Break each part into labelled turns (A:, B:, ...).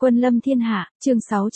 A: Quân lâm thiên hạ, chương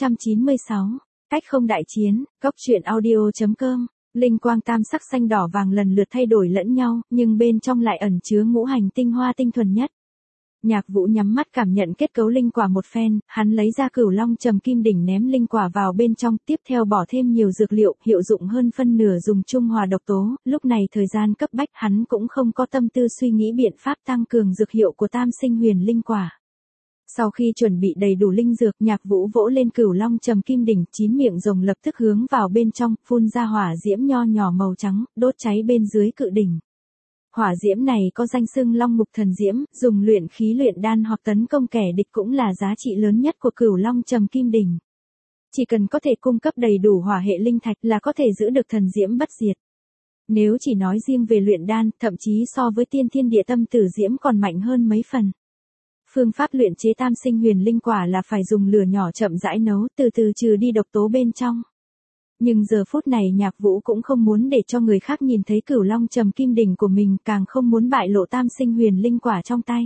A: 696. Cách không đại chiến, góc truyện audio.com. Linh quang tam sắc xanh đỏ vàng lần lượt thay đổi lẫn nhau, nhưng bên trong lại ẩn chứa ngũ hành tinh hoa tinh thuần nhất. Nhạc Vũ nhắm mắt cảm nhận kết cấu linh quả một phen, hắn lấy ra Cửu Long Trầm Kim Đỉnh ném linh quả vào bên trong, tiếp theo bỏ thêm nhiều dược liệu, hiệu dụng hơn phân nửa dùng trung hòa độc tố, lúc này thời gian cấp bách hắn cũng không có tâm tư suy nghĩ biện pháp tăng cường dược hiệu của Tam Sinh Huyền Linh Quả. Sau khi chuẩn bị đầy đủ linh dược, Nhạc Vũ vỗ lên Cửu Long Trầm Kim Đỉnh, 9 miệng rồng lập tức hướng vào bên trong, phun ra hỏa diễm nho nhỏ màu trắng, đốt cháy bên dưới cự đỉnh. Hỏa diễm này có danh xưng Long Mục Thần Diễm, dùng luyện khí luyện đan hoặc tấn công kẻ địch cũng là giá trị lớn nhất của Cửu Long Trầm Kim Đỉnh. Chỉ cần có thể cung cấp đầy đủ hỏa hệ linh thạch là có thể giữ được thần diễm bất diệt. Nếu chỉ nói riêng về luyện đan, thậm chí so với Tiên Thiên Địa Tâm Tử Diễm còn mạnh hơn mấy phần. Phương pháp luyện chế Tam Sinh Huyền Linh Quả là phải dùng lửa nhỏ chậm rãi nấu, từ từ trừ đi độc tố bên trong. Nhưng giờ phút này Nhạc Vũ cũng không muốn để cho người khác nhìn thấy Cửu Long Trầm Kim Đỉnh của mình, càng không muốn bại lộ Tam Sinh Huyền Linh Quả trong tay.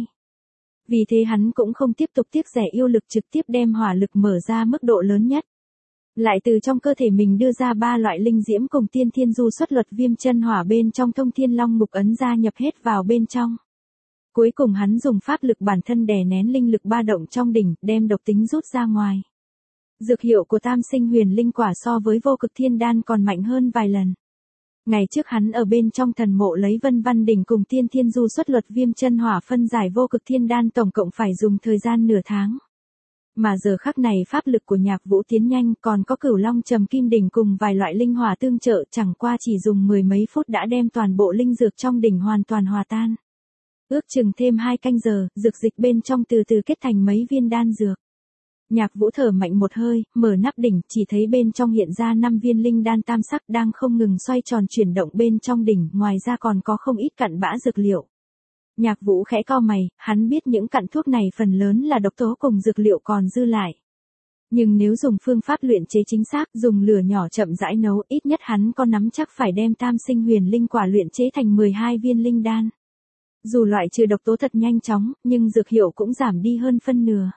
A: Vì thế hắn cũng không tiếp tục tiếc rẻ yêu lực, trực tiếp đem hỏa lực mở ra mức độ lớn nhất. Lại từ trong cơ thể mình đưa ra 3 loại linh diễm cùng Tiên Thiên Du Xuất Luật Viêm Chân Hỏa bên trong Thông Thiên Long Mục ấn ra nhập hết vào bên trong. Cuối cùng hắn dùng pháp lực bản thân đè nén linh lực ba động trong đỉnh, đem độc tính rút ra ngoài. Dược hiệu của Tam Sinh Huyền Linh Quả so với Vô Cực Thiên Đan còn mạnh hơn vài lần. Ngày trước hắn ở bên trong thần mộ lấy Vân Văn Đỉnh cùng Tiên Thiên Du Xuất Luật Viêm Chân Hỏa phân giải Vô Cực Thiên Đan tổng cộng phải dùng thời gian nửa tháng. Mà giờ khắc này pháp lực của Nhạc Vũ tiến nhanh, còn có Cửu Long Trầm Kim Đỉnh cùng vài loại linh hỏa tương trợ, chẳng qua chỉ dùng mười mấy phút đã đem toàn bộ linh dược trong đỉnh hoàn toàn hòa tan. Ước chừng thêm 2 canh giờ, dược dịch bên trong từ từ kết thành mấy viên đan dược. Nhạc Vũ thở mạnh một hơi, mở nắp đỉnh, chỉ thấy bên trong hiện ra 5 viên linh đan tam sắc đang không ngừng xoay tròn chuyển động bên trong đỉnh, ngoài ra còn có không ít cặn bã dược liệu. Nhạc Vũ khẽ cau mày, hắn biết những cặn thuốc này phần lớn là độc tố cùng dược liệu còn dư lại. Nhưng nếu dùng phương pháp luyện chế chính xác, dùng lửa nhỏ chậm rãi nấu, ít nhất hắn có nắm chắc phải đem Tam Sinh Huyền Linh Quả luyện chế thành 12 viên linh đan. Dù loại trừ độc tố thật nhanh chóng, nhưng dược hiệu cũng giảm đi hơn phân nửa.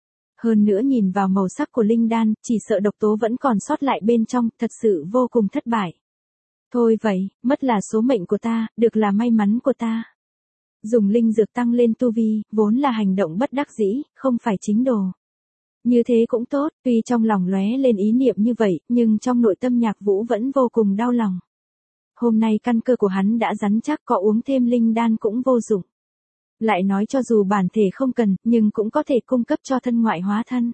A: Hơn nữa nhìn vào màu sắc của linh đan, chỉ sợ độc tố vẫn còn sót lại bên trong, thật sự vô cùng thất bại. Thôi vậy, mất là số mệnh của ta, được là may mắn của ta. Dùng linh dược tăng lên tu vi, vốn là hành động bất đắc dĩ, không phải chính đồ. Như thế cũng tốt, tuy trong lòng lóe lên ý niệm như vậy, nhưng trong nội tâm Nhạc Vũ vẫn vô cùng đau lòng. Hôm nay căn cơ của hắn đã rắn chắc, có uống thêm linh đan cũng vô dụng. Lại nói cho dù bản thể không cần, nhưng cũng có thể cung cấp cho thân ngoại hóa thân.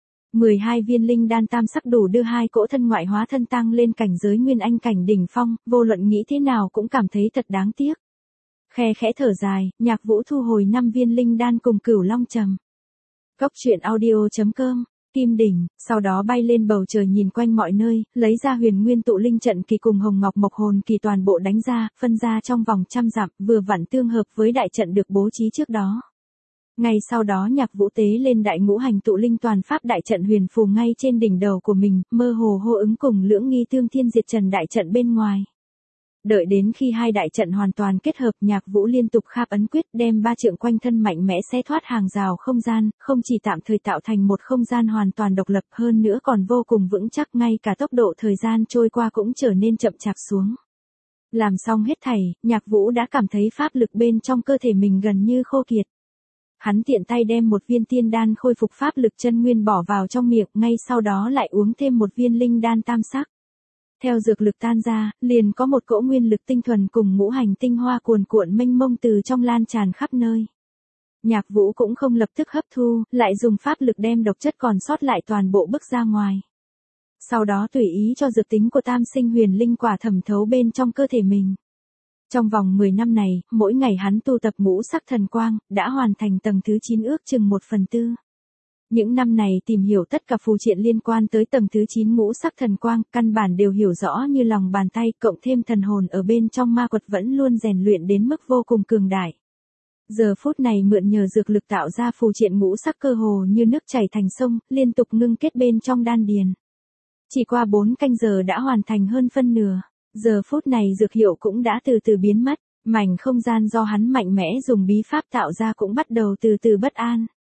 A: 12 viên linh đan tam sắc đủ đưa 2 cỗ thân ngoại hóa thân tăng lên cảnh giới Nguyên Anh cảnh đỉnh phong, vô luận nghĩ thế nào cũng cảm thấy thật đáng tiếc. Khe khẽ thở dài, Nhạc Vũ thu hồi 5 viên linh đan cùng Cửu Long Trầm. Góc truyện audio.com. Kim Đỉnh, sau đó bay lên bầu trời nhìn quanh mọi nơi, lấy ra Huyền Nguyên Tụ Linh Trận kỳ cùng Hồng Ngọc Mộc Hồn kỳ toàn bộ đánh ra, phân ra trong vòng 100 dặm, vừa vặn tương hợp với đại trận được bố trí trước đó. Ngay sau đó Nhạc Vũ tế lên Đại Ngũ Hành Tụ Linh toàn pháp đại trận huyền phù ngay trên đỉnh đầu của mình, mơ hồ hô ứng cùng Lưỡng Nghi Tương Thiên Diệt Trần đại trận bên ngoài. Đợi đến khi hai đại trận hoàn toàn kết hợp, Nhạc Vũ liên tục kháp ấn quyết, đem 3 trượng quanh thân mạnh mẽ xé thoát hàng rào không gian, không chỉ tạm thời tạo thành một không gian hoàn toàn độc lập, hơn nữa còn vô cùng vững chắc, ngay cả tốc độ thời gian trôi qua cũng trở nên chậm chạp xuống. Làm xong hết thảy, Nhạc Vũ đã cảm thấy pháp lực bên trong cơ thể mình gần như khô kiệt. Hắn tiện tay đem một viên tiên đan khôi phục pháp lực chân nguyên bỏ vào trong miệng, ngay sau đó lại uống thêm một viên linh đan tam sắc. Theo dược lực tan ra, liền có một cỗ nguyên lực tinh thuần cùng ngũ hành tinh hoa cuồn cuộn mênh mông từ trong lan tràn khắp nơi. Nhạc Vũ cũng không lập tức hấp thu, lại dùng pháp lực đem độc chất còn sót lại toàn bộ bức ra ngoài. Sau đó tùy ý cho dược tính của Tam Sinh Huyền Linh Quả thẩm thấu bên trong cơ thể mình. Trong vòng 10 năm này, mỗi ngày hắn tu tập ngũ sắc thần quang, đã hoàn thành tầng thứ 9 ước chừng 1/4. Những năm này tìm hiểu tất cả phù triện liên quan tới tầng thứ 9 ngũ sắc thần quang, căn bản đều hiểu rõ như lòng bàn tay, cộng thêm thần hồn ở bên trong ma quật vẫn luôn rèn luyện đến mức vô cùng cường đại. Giờ phút này mượn nhờ dược lực tạo ra phù triện ngũ sắc cơ hồ như nước chảy thành sông, liên tục ngưng kết bên trong đan điền. Chỉ qua 4 canh giờ đã hoàn thành hơn phân nửa, giờ phút này dược hiệu cũng đã từ từ biến mất, mảnh không gian do hắn mạnh mẽ dùng bí pháp tạo ra cũng bắt đầu từ từ bất an.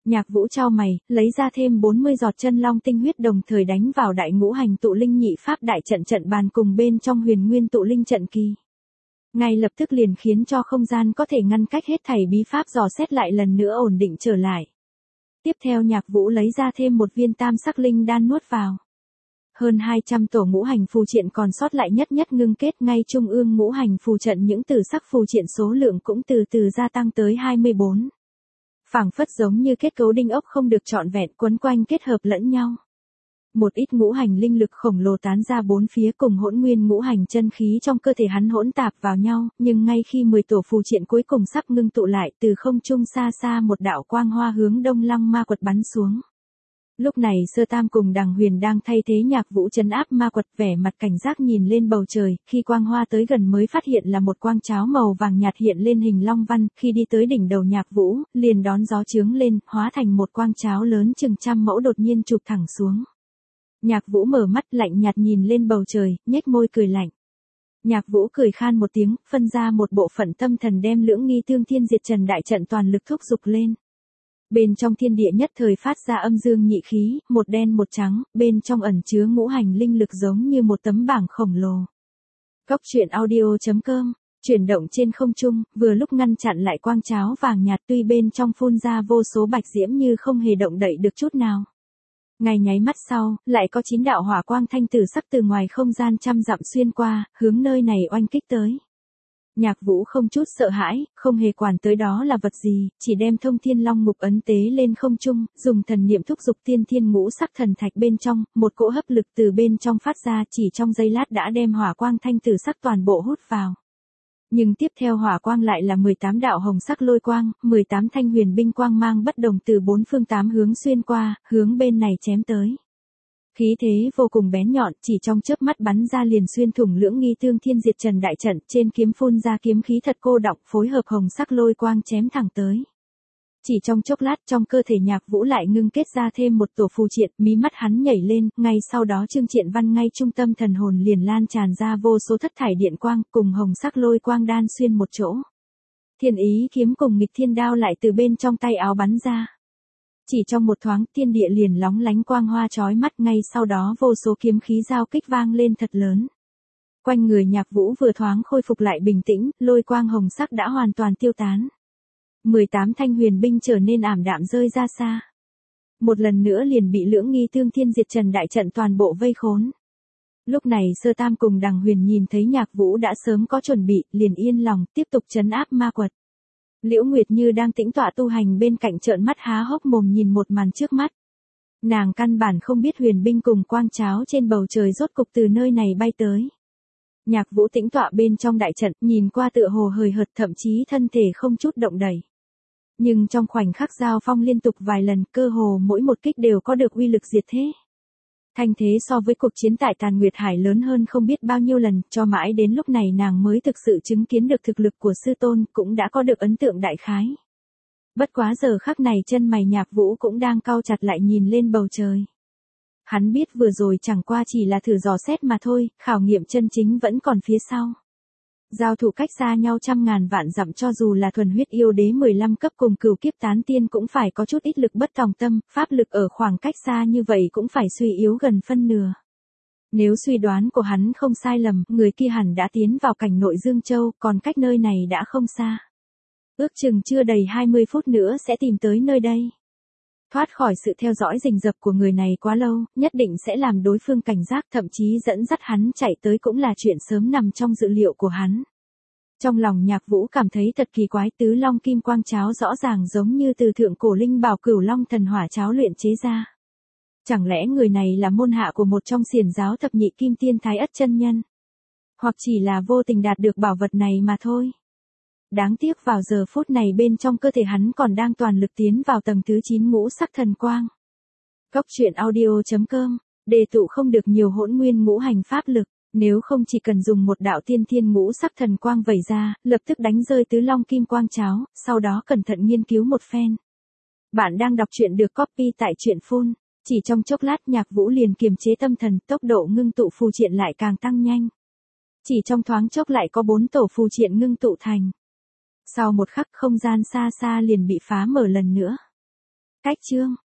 A: Nhạc Vũ chau mày, lấy ra thêm 40 giọt chân long tinh huyết đồng thời đánh vào đại ngũ hành tụ linh nhị pháp đại trận bàn cùng bên trong huyền nguyên tụ linh trận kỳ. Ngay lập tức liền khiến cho không gian có thể ngăn cách hết thảy bí pháp dò xét lại lần nữa ổn định trở lại. Tiếp theo Nhạc Vũ lấy ra thêm một viên tam sắc linh đan nuốt vào. Hơn 200 tổ ngũ hành phù triện còn sót lại nhất ngưng kết ngay trung ương ngũ hành phù trận, những tử sắc phù triện số lượng cũng từ từ gia tăng tới 24. Phảng phất giống như kết cấu đinh ốc không được trọn vẹn quấn quanh kết hợp lẫn nhau. Một ít ngũ hành linh lực khổng lồ tán ra bốn phía cùng hỗn nguyên ngũ hành chân khí trong cơ thể hắn hỗn tạp vào nhau, nhưng ngay khi 10 tổ phù triện cuối cùng sắp ngưng tụ lại, từ không trung xa xa một đạo quang hoa hướng Đông Lăng Ma Quật bắn xuống. Lúc này Sơ Tam cùng Đằng Huyền đang thay thế Nhạc Vũ trấn áp ma quật, vẻ mặt cảnh giác nhìn lên bầu trời, khi quang hoa tới gần mới phát hiện là một quang cháo màu vàng nhạt hiện lên hình long văn, khi đi tới đỉnh đầu Nhạc Vũ, liền đón gió chướng lên, hóa thành một quang cháo lớn chừng trăm mẫu đột nhiên chụp thẳng xuống. Nhạc Vũ mở mắt lạnh nhạt nhìn lên bầu trời, nhếch môi cười lạnh. Nhạc Vũ cười khan một tiếng, phân ra một bộ phận tâm thần đem Lưỡng Nghi Thương Thiên Diệt Trần đại trận toàn lực thúc giục lên. Bên trong thiên địa nhất thời phát ra âm dương nhị khí, một đen một trắng, bên trong ẩn chứa ngũ hành linh lực giống như một tấm bảng khổng lồ. Cốc truyện audio.com, chuyển động trên không trung, vừa lúc ngăn chặn lại quang cháo vàng nhạt, tuy bên trong phun ra vô số bạch diễm như không hề động đậy được chút nào. Ngay nháy mắt sau, lại có 9 đạo hỏa quang thanh tử sắc từ ngoài không gian trăm dặm xuyên qua, hướng nơi này oanh kích tới. Nhạc Vũ không chút sợ hãi, không hề quản tới đó là vật gì, chỉ đem Thông Thiên Long Ngục ấn tế lên không trung, dùng thần niệm thúc giục tiên thiên ngũ sắc thần thạch bên trong, một cỗ hấp lực từ bên trong phát ra, chỉ trong giây lát đã đem hỏa quang thanh tử sắc toàn bộ hút vào. Nhưng tiếp theo hỏa quang lại là 18 đạo hồng sắc lôi quang, 18 thanh huyền binh quang mang bất đồng từ bốn phương tám hướng xuyên qua, hướng bên này chém tới. Khí thế vô cùng bén nhọn, chỉ trong chớp mắt bắn ra liền xuyên thủng Lưỡng Nghi Thương Thiên Diệt Trần đại trận, trên kiếm phun ra kiếm khí thật cô đọng, phối hợp hồng sắc lôi quang chém thẳng tới. Chỉ trong chốc lát, trong cơ thể Nhạc Vũ lại ngưng kết ra thêm một tổ phù triện, mí mắt hắn nhảy lên, ngay sau đó Trương Triện Văn ngay trung tâm thần hồn liền lan tràn ra vô số thất thải điện quang, cùng hồng sắc lôi quang đan xuyên một chỗ. Thiên Ý kiếm cùng Nghịch Thiên Đao lại từ bên trong tay áo bắn ra. Chỉ trong một thoáng, thiên địa liền lóng lánh quang hoa chói mắt, ngay sau đó vô số kiếm khí giao kích vang lên thật lớn. Quanh người Nhạc Vũ vừa thoáng khôi phục lại bình tĩnh, lôi quang hồng sắc đã hoàn toàn tiêu tán. 18 thanh huyền binh trở nên ảm đạm rơi ra xa. Một lần nữa liền bị Lưỡng Nghi Thương Thiên Diệt Trần đại trận toàn bộ vây khốn. Lúc này Sơ Tam cùng Đằng Huyền nhìn thấy Nhạc Vũ đã sớm có chuẩn bị, liền yên lòng, tiếp tục trấn áp ma quật. Liễu Nguyệt Như đang tĩnh tọa tu hành bên cạnh trợn mắt há hốc mồm nhìn một màn trước mắt. Nàng căn bản không biết huyền binh cùng quang cháo trên bầu trời rốt cục từ nơi này bay tới. Nhạc Vũ tĩnh tọa bên trong đại trận, nhìn qua tựa hồ hời hợt, thậm chí thân thể không chút động đậy. Nhưng trong khoảnh khắc giao phong liên tục vài lần, cơ hồ mỗi một kích đều có được uy lực diệt thế. Thanh thế so với cuộc chiến tại Tàn Nguyệt Hải lớn hơn không biết bao nhiêu lần, cho mãi đến lúc này nàng mới thực sự chứng kiến được thực lực của sư tôn, cũng đã có được ấn tượng đại khái. Bất quá giờ khắc này chân mày Nhạc Vũ cũng đang cau chặt lại nhìn lên bầu trời. Hắn biết vừa rồi chẳng qua chỉ là thử dò xét mà thôi, khảo nghiệm chân chính vẫn còn phía sau. Giao thủ cách xa nhau trăm ngàn vạn dặm, cho dù là thuần huyết yêu đế 15 cấp cùng Cửu Kiếp Tán Tiên cũng phải có chút ít lực bất tòng tâm, pháp lực ở khoảng cách xa như vậy cũng phải suy yếu gần phân nửa. Nếu suy đoán của hắn không sai lầm, người kia hẳn đã tiến vào cảnh nội Dương Châu, còn cách nơi này đã không xa. Ước chừng chưa đầy 20 phút nữa sẽ tìm tới nơi đây. Thoát khỏi sự theo dõi rình rập của người này quá lâu, nhất định sẽ làm đối phương cảnh giác, thậm chí dẫn dắt hắn chạy tới cũng là chuyện sớm nằm trong dự liệu của hắn. Trong lòng Nhạc Vũ cảm thấy thật kỳ quái, tứ long kim quang cháo rõ ràng giống như từ thượng cổ linh bảo Cửu Long thần hỏa cháo luyện chế ra. Chẳng lẽ người này là môn hạ của một trong xiển giáo thập nhị kim tiên Thái Ất chân nhân? Hoặc chỉ là vô tình đạt được bảo vật này mà thôi. Đáng tiếc vào giờ phút này bên trong cơ thể hắn còn đang toàn lực tiến vào tầng thứ 9 ngũ sắc thần quang. Cốc truyện audio.com, đề tụ không được nhiều hỗn nguyên ngũ hành pháp lực, nếu không chỉ cần dùng một đạo tiên thiên ngũ sắc thần quang vẩy ra, lập tức đánh rơi tứ long kim quang cháo, sau đó cẩn thận nghiên cứu một phen. Bạn đang đọc truyện được copy tại truyện phun, chỉ trong chốc lát Nhạc Vũ liền kiềm chế tâm thần, tốc độ ngưng tụ phù triện lại càng tăng nhanh. Chỉ trong thoáng chốc lại có 4 tổ phù triện ngưng tụ thành. Sau một khắc không gian xa xa liền bị phá mở lần nữa. Cách chương